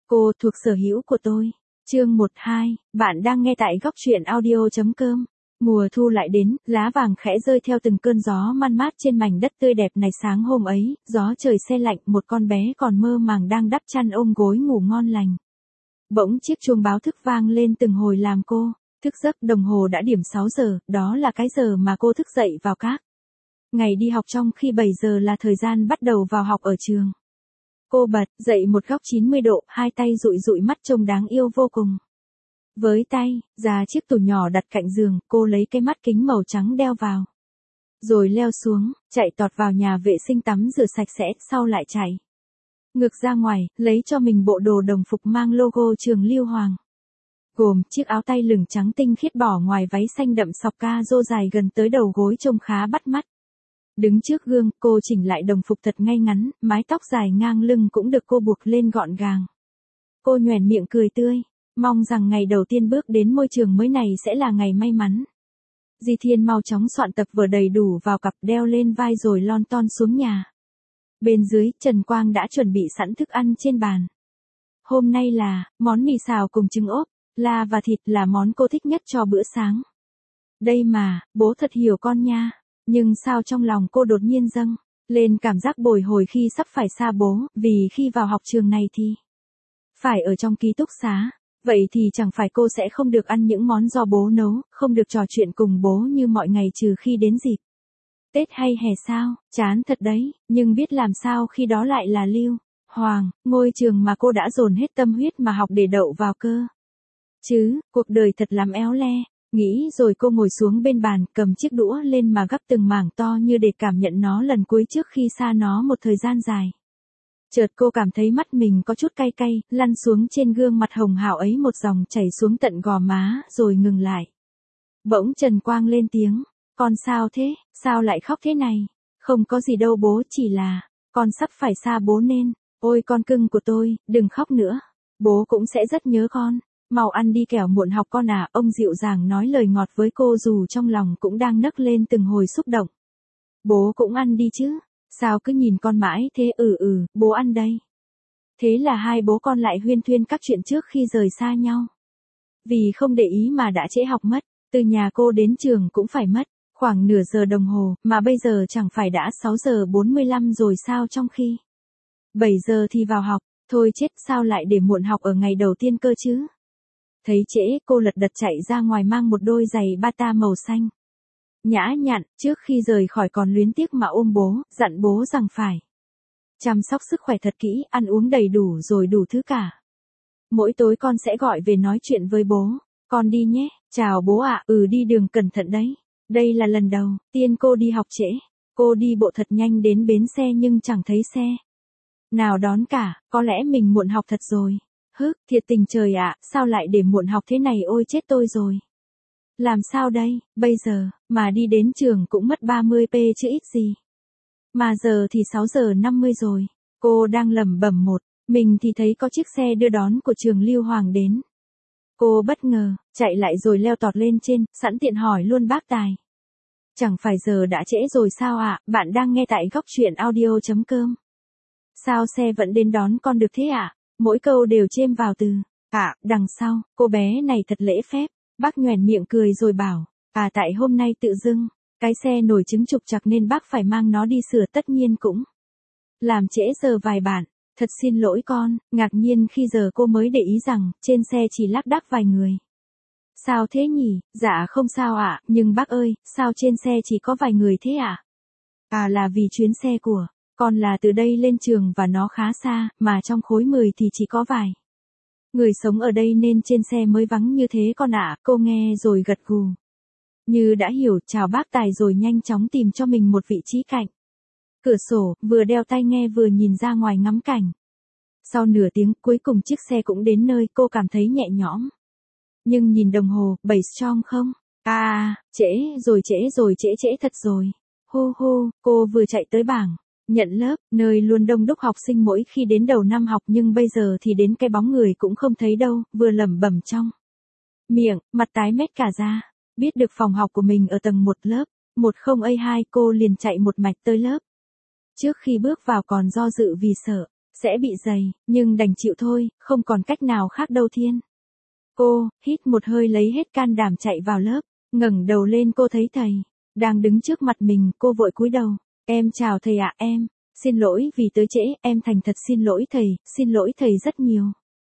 Cô thuộc sở hữu của tôi. Chương 12, bạn đang nghe tại góc truyện audio.com. Mùa thu lại đến, lá vàng khẽ rơi theo từng cơn gió man mát trên mảnh đất tươi đẹp này. Sáng hôm ấy, gió trời se lạnh, một con bé còn mơ màng đang đắp chăn ôm gối ngủ ngon lành. Bỗng chiếc chuông báo thức vang lên từng hồi làm cô thức giấc. Đồng hồ đã điểm 6 giờ, đó là cái giờ mà cô thức dậy vào các ngày đi học, trong khi 7 giờ là thời gian bắt đầu vào học ở trường. Cô bật dậy một góc 90 độ, hai tay dụi dụi mắt trông đáng yêu vô cùng. Với tay, ra chiếc tủ nhỏ đặt cạnh giường, cô lấy cái mắt kính màu trắng đeo vào. Rồi leo xuống, chạy tọt vào nhà vệ sinh tắm rửa sạch sẽ, sau lại chạy ngược ra ngoài, lấy cho mình bộ đồ đồng phục mang logo trường Lưu Hoàng. Gồm chiếc áo tay lửng trắng tinh khiết bỏ ngoài váy xanh đậm sọc ca rô dài gần tới đầu gối trông khá bắt mắt. Đứng trước gương, cô chỉnh lại đồng phục thật ngay ngắn, mái tóc dài ngang lưng cũng được cô buộc lên gọn gàng. Cô nhoẻn miệng cười tươi, mong rằng ngày đầu tiên bước đến môi trường mới này sẽ là ngày may mắn. Di Thiên mau chóng soạn tập vở đầy đủ vào cặp, đeo lên vai rồi lon ton xuống nhà. Bên dưới, Trần Quang đã chuẩn bị sẵn thức ăn trên bàn. Hôm nay là món mì xào cùng trứng ốp, la và thịt là món cô thích nhất cho bữa sáng. Đây mà, bố thật hiểu con nha. Nhưng sao trong lòng cô đột nhiên dâng lên cảm giác bồi hồi khi sắp phải xa bố, vì khi vào học trường này thì phải ở trong ký túc xá. Vậy thì chẳng phải cô sẽ không được ăn những món do bố nấu, không được trò chuyện cùng bố như mọi ngày trừ khi đến dịp Tết hay hè sao, chán thật đấy, nhưng biết làm sao khi đó lại là Lưu Hoàng, ngôi trường mà cô đã dồn hết tâm huyết mà học để đậu vào cơ. Chứ, cuộc đời thật lắm éo le. Nghĩ rồi cô ngồi xuống bên bàn, cầm chiếc đũa lên mà gắp từng mảng to như để cảm nhận nó lần cuối trước khi xa nó một thời gian dài. Chợt cô cảm thấy mắt mình có chút cay cay, lăn xuống trên gương mặt hồng hào ấy một dòng chảy xuống tận gò má, rồi ngừng lại. Bỗng Trần Quang lên tiếng, con sao thế, sao lại khóc thế này? Không có gì đâu bố, chỉ là, con sắp phải xa bố nên, ôi con cưng của tôi, đừng khóc nữa, bố cũng sẽ rất nhớ con. Mau ăn đi kẻo muộn học con à, ông dịu dàng nói lời ngọt với cô dù trong lòng cũng đang nấc lên từng hồi xúc động. Bố cũng ăn đi chứ, sao cứ nhìn con mãi thế, bố ăn đây. Thế là hai bố con lại huyên thuyên các chuyện trước khi rời xa nhau. Vì không để ý mà đã trễ học mất, từ nhà cô đến trường cũng phải mất khoảng nửa giờ đồng hồ, mà bây giờ chẳng phải đã 6 giờ 45 rồi sao, trong khi 7 giờ thì vào học, thôi chết, sao lại để muộn học ở ngày đầu tiên cơ chứ. Thấy trễ, cô lật đật chạy ra ngoài mang một đôi giày bata màu xanh nhã nhặn, trước khi rời khỏi còn luyến tiếc mà ôm bố, dặn bố rằng phải chăm sóc sức khỏe thật kỹ, ăn uống đầy đủ rồi đủ thứ cả. Mỗi tối con sẽ gọi về nói chuyện với bố. Con đi nhé, chào bố ạ, đi đường cẩn thận đấy. Đây là lần đầu tiên cô đi học trễ. Cô đi bộ thật nhanh đến bến xe nhưng chẳng thấy xe nào đón cả, có lẽ mình muộn học thật rồi. Thiệt tình trời ạ, sao lại để muộn học thế này, ôi chết tôi rồi. Làm sao đây, bây giờ, mà đi đến trường cũng mất 30 p chứ ít gì. Mà giờ thì 6 giờ 50 rồi, cô đang lẩm bẩm mình thì thấy có chiếc xe đưa đón của trường Lưu Hoàng đến. Cô bất ngờ, chạy lại rồi leo tọt lên trên, sẵn tiện hỏi luôn bác Tài. Chẳng phải giờ đã trễ rồi sao ạ, bạn đang nghe tại góc truyện audio.com. Sao xe vẫn đến đón con được thế ạ? Mỗi câu đều chêm vào từ đằng sau. Cô bé này thật lễ phép. Bác nhoẻn miệng cười rồi bảo, tại hôm nay tự dưng cái xe nổi trứng trục trặc nên bác phải mang nó đi sửa, tất nhiên cũng làm trễ giờ vài bạn. Thật xin lỗi con. Ngạc nhiên khi giờ cô mới để ý rằng trên xe chỉ lác đác vài người. Sao thế nhỉ? Dạ không sao ạ, nhưng bác ơi, sao trên xe chỉ có vài người thế ạ? Là vì chuyến xe của con là từ đây lên trường và nó khá xa, mà trong khối 10 thì chỉ có vài người sống ở đây nên trên xe mới vắng như thế con ạ. Cô nghe rồi gật gù như đã hiểu, chào bác Tài rồi nhanh chóng tìm cho mình một vị trí cạnh cửa sổ, vừa đeo tai nghe vừa nhìn ra ngoài ngắm cảnh. Sau nửa tiếng, cuối cùng chiếc xe cũng đến nơi, cô cảm thấy nhẹ nhõm. Nhưng nhìn đồng hồ, 7 strong không? Trễ thật rồi. Cô vừa chạy tới bảng nhận lớp, nơi luôn đông đúc học sinh mỗi khi đến đầu năm học, nhưng bây giờ thì đến cái bóng người cũng không thấy đâu, vừa lẩm bẩm trong miệng, mặt tái mét cả da. Biết được phòng học của mình ở tầng 1 lớp 10A2, cô liền chạy một mạch tới lớp. Trước khi bước vào còn do dự vì sợ sẽ bị dày, nhưng đành chịu thôi, không còn cách nào khác đâu Thiên. Cô, hít một hơi lấy hết can đảm chạy vào lớp, ngẩng đầu lên cô thấy thầy, đang đứng trước mặt mình, cô vội cúi đầu. Em chào thầy ạ em, xin lỗi vì tới trễ, em thành thật xin lỗi thầy rất nhiều.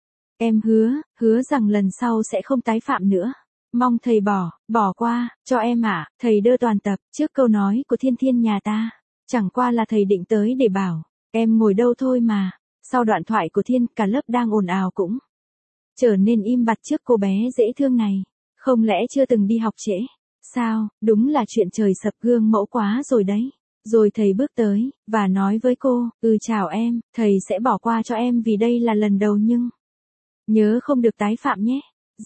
Em hứa rằng lần sau sẽ không tái phạm nữa. Mong thầy bỏ qua, cho em ạ, thầy đơ toàn tập, trước câu nói của Thiên Thiên nhà ta. Chẳng qua là thầy định tới để bảo, em ngồi đâu thôi mà. Sau đoạn thoại của Thiên, cả lớp đang ồn ào cũng trở nên im bặt trước cô bé dễ thương này. Không lẽ chưa từng đi học trễ? Sao, đúng là chuyện trời sập gương mẫu quá rồi đấy. Rồi thầy bước tới, và nói với cô, chào em, thầy sẽ bỏ qua cho em vì đây là lần đầu nhưng nhớ không được tái phạm nhé.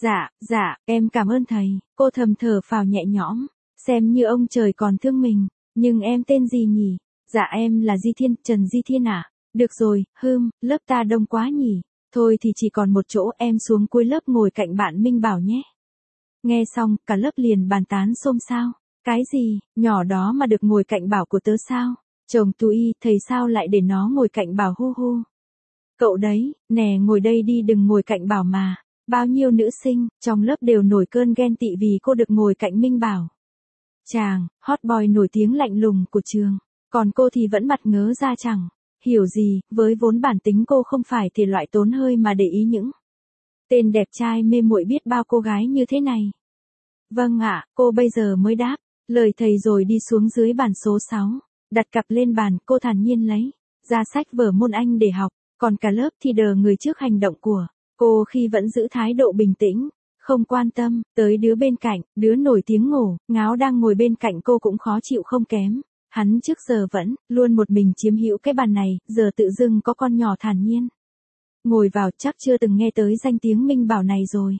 Dạ, em cảm ơn thầy, cô thầm thở phào nhẹ nhõm, xem như ông trời còn thương mình, nhưng em tên gì nhỉ? Dạ em là Di Thiên, Trần Di Thiên à? Được rồi, lớp ta đông quá nhỉ, thôi thì chỉ còn một chỗ, em xuống cuối lớp ngồi cạnh bạn Minh Bảo nhé. Nghe xong, cả lớp liền bàn tán xôn xao, cái gì, nhỏ đó mà được ngồi cạnh Bảo của tớ sao? Chồng tui, thầy sao lại để nó ngồi cạnh Bảo hu hu? Cậu đấy, nè ngồi đây đi đừng ngồi cạnh Bảo mà. Bao nhiêu nữ sinh, trong lớp đều nổi cơn ghen tị vì cô được ngồi cạnh Minh Bảo. Chàng, hot boy nổi tiếng lạnh lùng của trường. Còn cô thì vẫn mặt ngớ ra chẳng hiểu gì, với vốn bản tính cô không phải thể loại tốn hơi mà để ý những tên đẹp trai mê muội biết bao cô gái như thế này. Vâng ạ, cô bây giờ mới đáp lời thầy rồi đi xuống dưới bàn số 6, đặt cặp lên bàn, cô thản nhiên lấy ra sách vở môn Anh để học, còn cả lớp thì đờ người trước hành động của cô khi vẫn giữ thái độ bình tĩnh, không quan tâm tới đứa bên cạnh, đứa nổi tiếng ngổ ngáo đang ngồi bên cạnh cô cũng khó chịu không kém. Hắn trước giờ vẫn luôn một mình chiếm hữu cái bàn này, giờ tự dưng có con nhỏ thản nhiên ngồi vào, chắc chưa từng nghe tới danh tiếng Minh Bảo này rồi.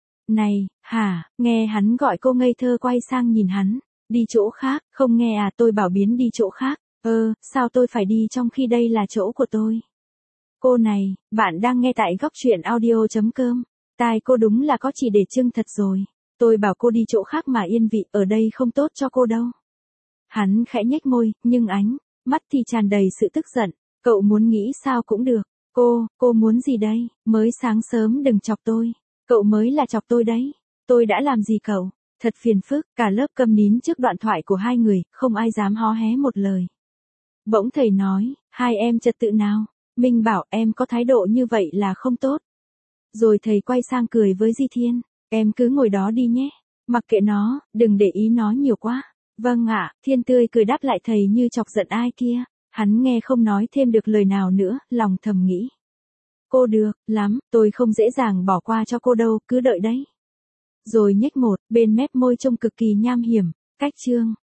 Này, hả, nghe hắn gọi cô ngây thơ quay sang nhìn hắn, đi chỗ khác, không nghe à, tôi bảo biến đi chỗ khác, sao tôi phải đi trong khi đây là chỗ của tôi. Cô này, bạn đang nghe tại góc truyện audio.com, tai cô đúng là có chỉ để trưng thật rồi, tôi bảo cô đi chỗ khác mà yên vị, ở đây không tốt cho cô đâu. Hắn khẽ nhếch môi, nhưng ánh mắt thì tràn đầy sự tức giận, cậu muốn nghĩ sao cũng được. Cô muốn gì đây? Mới sáng sớm đừng chọc tôi. Cậu mới là chọc tôi đấy. Tôi đã làm gì cậu? Thật phiền phức, cả lớp câm nín trước đoạn thoại của hai người, không ai dám hó hé một lời. Bỗng thầy nói, hai em trật tự nào? Minh Bảo em có thái độ như vậy là không tốt. Rồi thầy quay sang cười với Di Thiên, em cứ ngồi đó đi nhé. Mặc kệ nó, đừng để ý nó nhiều quá. Vâng ạ, Thiên tươi cười đáp lại thầy như chọc giận ai kia. Hắn nghe không nói thêm được lời nào nữa, lòng thầm nghĩ. Cô được, lắm, tôi không dễ dàng bỏ qua cho cô đâu, cứ đợi đấy. Rồi nhếch một, bên mép môi trông cực kỳ nham hiểm, cách chương.